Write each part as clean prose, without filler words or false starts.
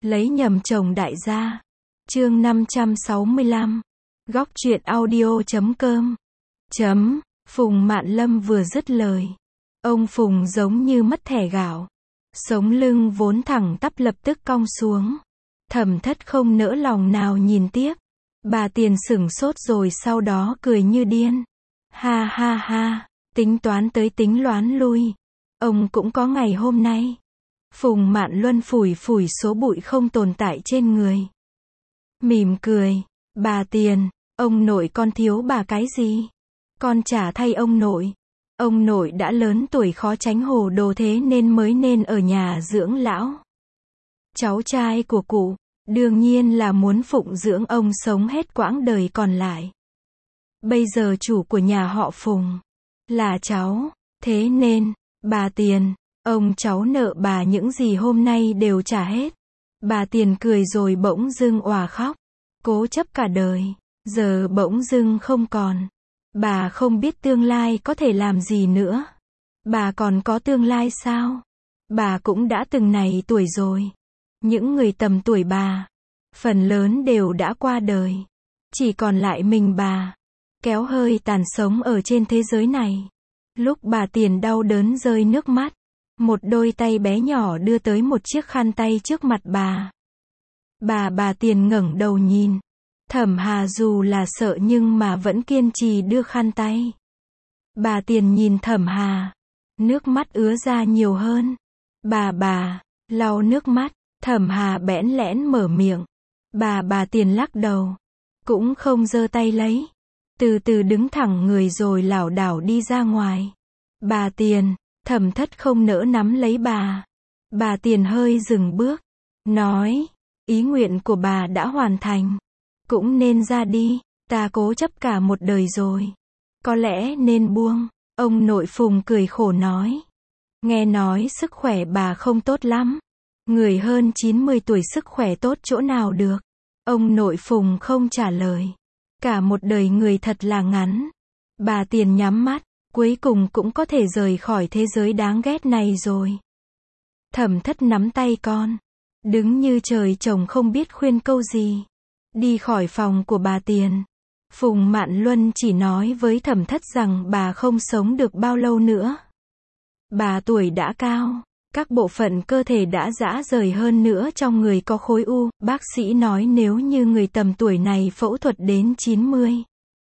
Lấy nhầm chồng đại gia. Chương 565. Góc truyện audio.com. Phùng Mạn Lâm vừa dứt lời, ông Phùng giống như mất thẻ gạo. Sống lưng vốn thẳng tắp lập tức cong xuống. Thẩm Thất không nỡ lòng nào nhìn tiếp. Bà Tiền sửng sốt rồi sau đó cười như điên. Ha ha ha, tính toán tới tính loán lui. Ông cũng có ngày hôm nay. Phùng Mạn Luân phủi phủi số bụi không tồn tại trên người. Mỉm cười. Bà Tiền, ông nội con thiếu bà cái gì? Con trả thay ông nội. Ông nội đã lớn tuổi khó tránh hồ đồ thế nên mới nên ở nhà dưỡng lão. Cháu trai của cụ, đương nhiên là muốn phụng dưỡng ông sống hết quãng đời còn lại. Bây giờ chủ của nhà họ Phùng là cháu, thế nên, bà Tiền, ông cháu nợ bà những gì hôm nay đều trả hết. Bà Tiền cười rồi bỗng dưng òa khóc. Cố chấp cả đời, giờ bỗng dưng không còn. Bà không biết tương lai có thể làm gì nữa. Bà còn có tương lai sao? Bà cũng đã từng này tuổi rồi. Những người tầm tuổi bà, phần lớn đều đã qua đời. Chỉ còn lại mình bà, kéo hơi tàn sống ở trên thế giới này. Lúc bà Tiền đau đớn rơi nước mắt, một đôi tay bé nhỏ đưa tới một chiếc khăn tay trước mặt bà. Bà Tiền ngẩng đầu nhìn. Thẩm Hà dù là sợ nhưng mà vẫn kiên trì đưa khăn tay. Bà Tiền nhìn Thẩm Hà, nước mắt ứa ra nhiều hơn. Bà, lau nước mắt. Thẩm Hà bẽn lẽn mở miệng. Bà Tiền lắc đầu, cũng không giơ tay lấy. Từ từ đứng thẳng người rồi lảo đảo đi ra ngoài. Bà Tiền, Thẩm Thất không nỡ nắm lấy bà. Bà Tiền hơi dừng bước, nói, ý nguyện của bà đã hoàn thành. Cũng nên ra đi, ta cố chấp cả một đời rồi. Có lẽ nên buông. Ông nội Phùng cười khổ nói. Nghe nói sức khỏe bà không tốt lắm. Người hơn 90 tuổi sức khỏe tốt chỗ nào được. Ông nội Phùng không trả lời. Cả một đời người thật là ngắn. Bà Tiền nhắm mắt, cuối cùng cũng có thể rời khỏi thế giới đáng ghét này rồi. Thẩm Thất nắm tay con, đứng như trời trồng không biết khuyên câu gì. Đi khỏi phòng của bà Tiền, Phùng Mạn Luân chỉ nói với Thẩm Thất rằng bà không sống được bao lâu nữa. Bà tuổi đã cao, các bộ phận cơ thể đã rã rời hơn nữa trong người có khối u. Bác sĩ nói nếu như người tầm tuổi này phẫu thuật đến 90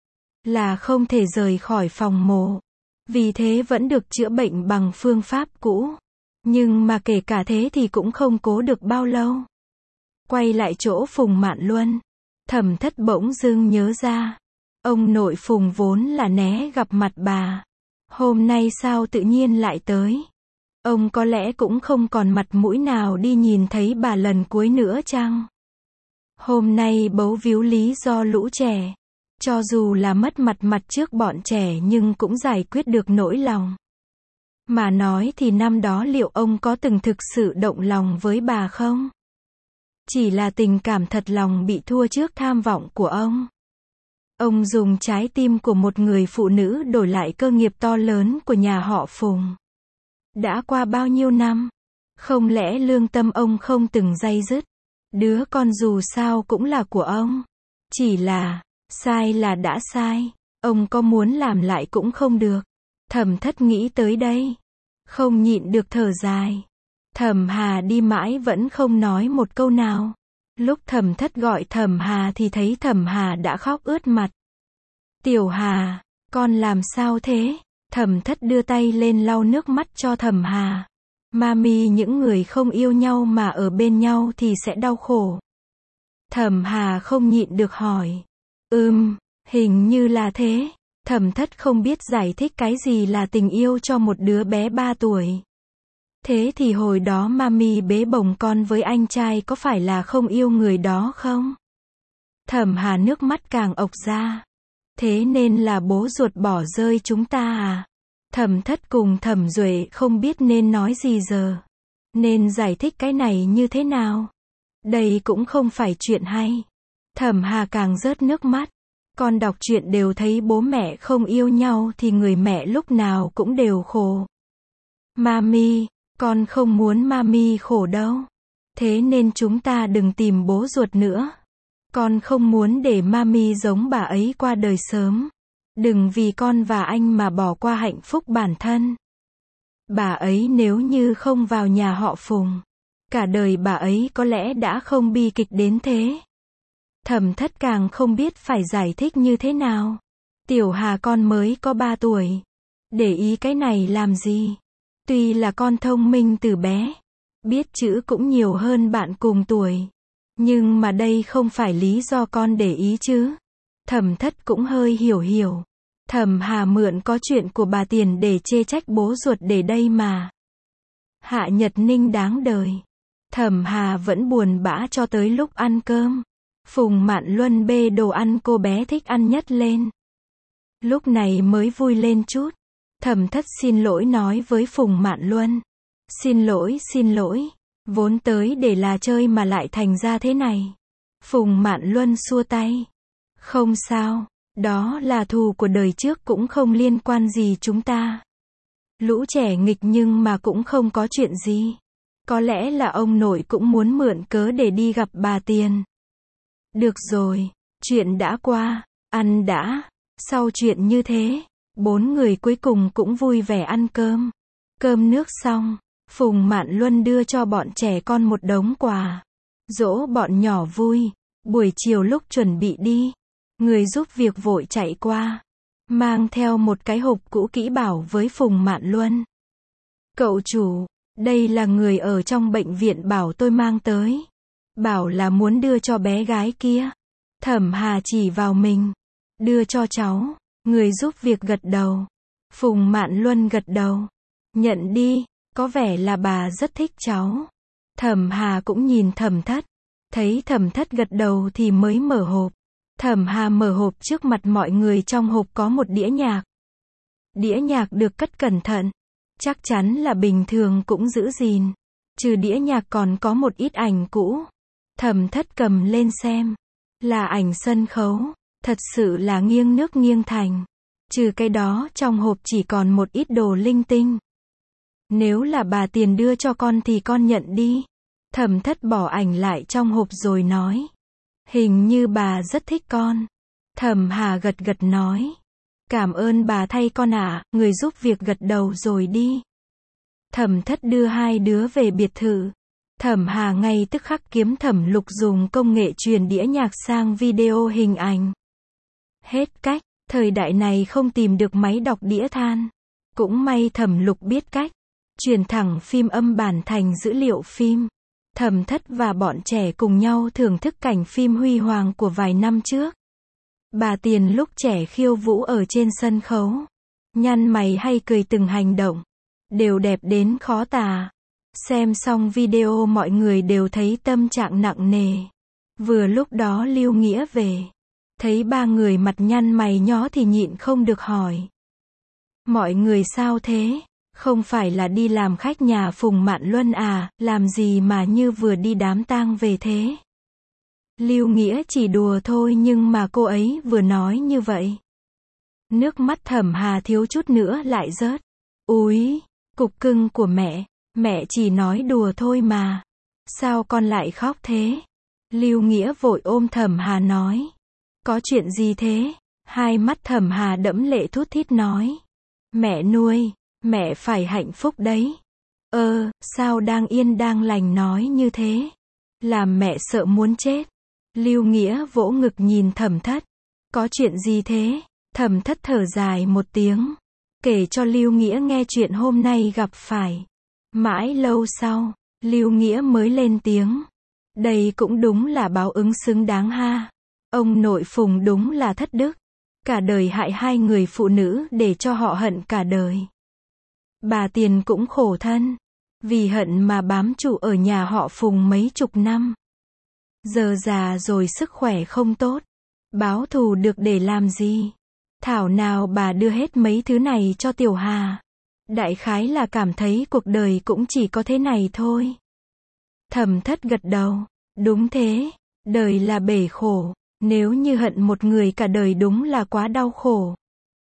là không thể rời khỏi phòng mổ. Vì thế vẫn được chữa bệnh bằng phương pháp cũ. Nhưng mà kể cả thế thì cũng không cố được bao lâu. Quay lại chỗ Phùng Mạn Luân, Thẩm Thất bỗng dưng nhớ ra. Ông nội Phùng vốn là né gặp mặt bà. Hôm nay sao tự nhiên lại tới? Ông có lẽ cũng không còn mặt mũi nào đi nhìn thấy bà lần cuối nữa chăng? Hôm nay bấu víu lý do lũ trẻ. Cho dù là mất mặt trước bọn trẻ nhưng cũng giải quyết được nỗi lòng. Mà nói thì năm đó liệu ông có từng thực sự động lòng với bà không? Chỉ là tình cảm thật lòng bị thua trước tham vọng của ông. Ông dùng trái tim của một người phụ nữ đổi lại cơ nghiệp to lớn của nhà họ Phùng. Đã qua bao nhiêu năm? Không lẽ lương tâm ông không từng day dứt? Đứa con dù sao cũng là của ông. Chỉ là, sai là đã sai. Ông có muốn làm lại cũng không được. Thẩm Thất nghĩ tới đây, không nhịn được thở dài. Thẩm Hà đi mãi vẫn không nói một câu nào. Lúc Thẩm Thất gọi Thẩm Hà thì thấy Thẩm Hà đã khóc ướt mặt. Tiểu Hà, con làm sao thế? Thẩm Thất đưa tay lên lau nước mắt cho Thẩm Hà. Mami, những người không yêu nhau mà ở bên nhau thì sẽ đau khổ. Thẩm Hà không nhịn được hỏi. Hình như là thế. Thẩm Thất không biết giải thích cái gì là tình yêu cho một đứa bé 3 tuổi. Thế thì hồi đó mami bế bồng con với anh trai có phải là không yêu người đó không? Thẩm Hà nước mắt càng ộc ra. Thế nên là bố ruột bỏ rơi chúng ta à? Thẩm Thất cùng Thẩm Duệ không biết nên nói gì giờ. Nên giải thích cái này như thế nào? Đây cũng không phải chuyện hay. Thẩm Hà càng rớt nước mắt. Con đọc truyện đều thấy bố mẹ không yêu nhau thì người mẹ lúc nào cũng đều khổ. Mami, con không muốn mami khổ đâu. Thế nên chúng ta đừng tìm bố ruột nữa. Con không muốn để mami giống bà ấy qua đời sớm. Đừng vì con và anh mà bỏ qua hạnh phúc bản thân. Bà ấy nếu như không vào nhà họ Phùng, cả đời bà ấy có lẽ đã không bi kịch đến thế. Thẩm Thất càng không biết phải giải thích như thế nào. Tiểu Hà con mới có 3 tuổi. Để ý cái này làm gì? Tuy là con thông minh từ bé, biết chữ cũng nhiều hơn bạn cùng tuổi. Nhưng mà đây không phải lý do con để ý chứ. Thẩm Thất cũng hơi hiểu. Thẩm Hà mượn có chuyện của bà Tiền để chê trách bố ruột để đây mà. Hạ Nhật Ninh đáng đời. Thẩm Hà vẫn buồn bã cho tới lúc ăn cơm. Phùng Mạn Luân bê đồ ăn cô bé thích ăn nhất lên. Lúc này mới vui lên chút. Thẩm Thất xin lỗi nói với Phùng Mạn Luân. Xin lỗi. Vốn tới để là chơi mà lại thành ra thế này. Phùng Mạn Luân xua tay. Không sao, đó là thù của đời trước cũng không liên quan gì chúng ta. Lũ trẻ nghịch nhưng mà cũng không có chuyện gì. Có lẽ là ông nội cũng muốn mượn cớ để đi gặp bà Tiền. Được rồi, chuyện đã qua, ăn đã. Sau chuyện như thế, 4 người cuối cùng cũng vui vẻ ăn cơm. Cơm nước xong, Phùng Mạn Luân đưa cho bọn trẻ con một đống quà. Dỗ bọn nhỏ vui. Buổi chiều lúc chuẩn bị đi, người giúp việc vội chạy qua, mang theo một cái hộp cũ kỹ bảo với Phùng Mạn Luân. Cậu chủ, đây là người ở trong bệnh viện bảo tôi mang tới. Bảo là muốn đưa cho bé gái kia. Thẩm Hà chỉ vào mình. Đưa cho cháu. Người giúp việc gật đầu. Phùng Mạn Luân gật đầu. Nhận đi, có vẻ là bà rất thích cháu. Thẩm Hà cũng nhìn Thẩm Thất. Thấy Thẩm Thất gật đầu thì mới mở hộp. Thẩm Hà mở hộp trước mặt mọi người, trong hộp có một đĩa nhạc. Đĩa nhạc được cất cẩn thận. Chắc chắn là bình thường cũng giữ gìn. Trừ đĩa nhạc còn có một ít ảnh cũ. Thẩm Thất cầm lên xem. Là ảnh sân khấu. Thật sự là nghiêng nước nghiêng thành. Trừ cái đó trong hộp chỉ còn một ít đồ linh tinh. Nếu là bà Tiền đưa cho con thì con nhận đi. Thẩm Thất bỏ ảnh lại trong hộp rồi nói. Hình như bà rất thích con. Thẩm Hà gật gật nói. Cảm ơn bà thay con ạ. Người giúp việc gật đầu rồi đi. Thẩm Thất đưa hai đứa về biệt thự. Thẩm Hà ngay tức khắc kiếm Thẩm Lục dùng công nghệ truyền đĩa nhạc sang video hình ảnh. Hết cách, thời đại này không tìm được máy đọc đĩa than. Cũng may Thẩm Lục biết cách. Truyền thẳng phim âm bản thành dữ liệu phim. Thẩm Thất và bọn trẻ cùng nhau thưởng thức cảnh phim huy hoàng của vài năm trước. Bà Tiền lúc trẻ khiêu vũ ở trên sân khấu. Nhăn mày hay cười từng hành động. Đều đẹp đến khó tả. Xem xong video mọi người đều thấy tâm trạng nặng nề. Vừa lúc đó Lưu Nghĩa về. Thấy ba người mặt nhăn mày nhó thì nhịn không được hỏi. Mọi người sao thế? Không phải là đi làm khách nhà Phùng Mạn Luân à, làm gì mà như vừa đi đám tang về thế? Lưu Nghĩa chỉ đùa thôi nhưng mà cô ấy vừa nói như vậy. Nước mắt Thẩm Hà thiếu chút nữa lại rớt. Úi, cục cưng của mẹ chỉ nói đùa thôi mà. Sao con lại khóc thế? Lưu Nghĩa vội ôm Thẩm Hà nói. Có chuyện gì thế? Hai mắt Thẩm Hà đẫm lệ thút thít nói. Mẹ nuôi, mẹ phải hạnh phúc đấy. Sao đang yên đang lành nói như thế? Làm mẹ sợ muốn chết. Lưu Nghĩa vỗ ngực nhìn Thẩm Thất. Có chuyện gì thế? Thẩm Thất thở dài một tiếng. Kể cho Lưu Nghĩa nghe chuyện hôm nay gặp phải. Mãi lâu sau, Lưu Nghĩa mới lên tiếng. Đây cũng đúng là báo ứng xứng đáng ha. Ông nội Phùng đúng là thất đức. Cả đời hại hai người phụ nữ để cho họ hận cả đời. Bà Tiền cũng khổ thân. Vì hận mà bám trụ ở nhà họ Phùng mấy chục năm. Giờ già rồi sức khỏe không tốt. Báo thù được để làm gì? Thảo nào bà đưa hết mấy thứ này cho Tiểu Hà. Đại khái là cảm thấy cuộc đời cũng chỉ có thế này thôi. Thẩm Thất gật đầu. Đúng thế. Đời là bể khổ. Nếu như hận một người cả đời đúng là quá đau khổ.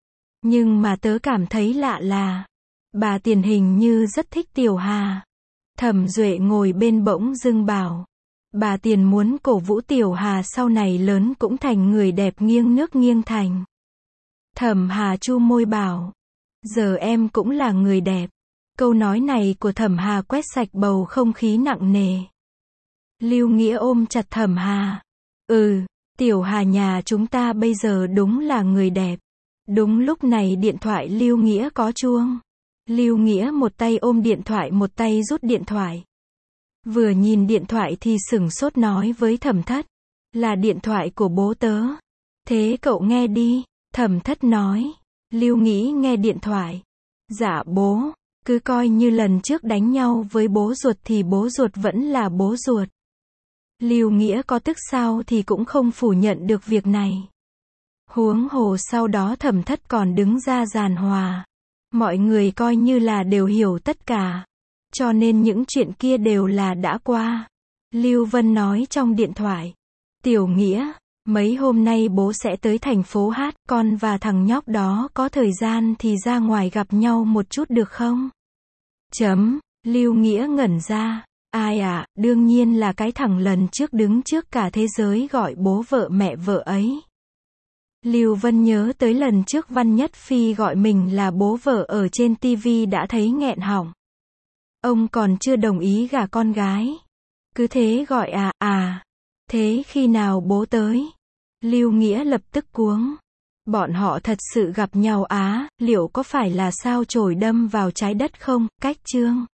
Nhưng mà tớ cảm thấy lạ là bà Tiền hình như rất thích Tiểu Hà. Thẩm Duệ ngồi bên bỗng dưng bảo. Bà Tiền muốn cổ vũ Tiểu Hà sau này lớn cũng thành người đẹp nghiêng nước nghiêng thành. Thẩm Hà chu môi bảo. Giờ em cũng là người đẹp. Câu nói này của Thẩm Hà quét sạch bầu không khí nặng nề. Lưu Nghĩa ôm chặt Thẩm Hà. Tiểu Hà nhà chúng ta bây giờ đúng là người đẹp. Đúng lúc này điện thoại Lưu Nghĩa có chuông. Lưu Nghĩa một tay ôm điện thoại một tay rút điện thoại. Vừa nhìn điện thoại thì sửng sốt nói với Thẩm Thất. Là điện thoại của bố tớ. Thế cậu nghe đi, Thẩm Thất nói. Lưu Nghĩa nghe điện thoại. Dạ bố, cứ coi như lần trước đánh nhau với bố ruột thì bố ruột vẫn là bố ruột. Lưu Nghĩa có tức sao thì cũng không phủ nhận được việc này. Huống hồ sau đó Thẩm Thất còn đứng ra giàn hòa. Mọi người coi như là đều hiểu tất cả. Cho nên những chuyện kia đều là đã qua. Lưu Vân nói trong điện thoại. Tiểu Nghĩa, mấy hôm nay bố sẽ tới thành phố Hát, con và thằng nhóc đó có thời gian thì ra ngoài gặp nhau một chút được không? Lưu Nghĩa ngẩn ra. Ai à, đương nhiên là cái thằng lần trước đứng trước cả thế giới gọi bố vợ mẹ vợ ấy. Lưu Vân nhớ tới lần trước Văn Nhất Phi gọi mình là bố vợ ở trên TV đã thấy nghẹn họng. Ông còn chưa đồng ý gả con gái. Cứ thế gọi thế khi nào bố tới? Lưu Nghĩa lập tức cuống. Bọn họ thật sự gặp nhau liệu có phải là sao chổi đâm vào trái đất không? Cách chương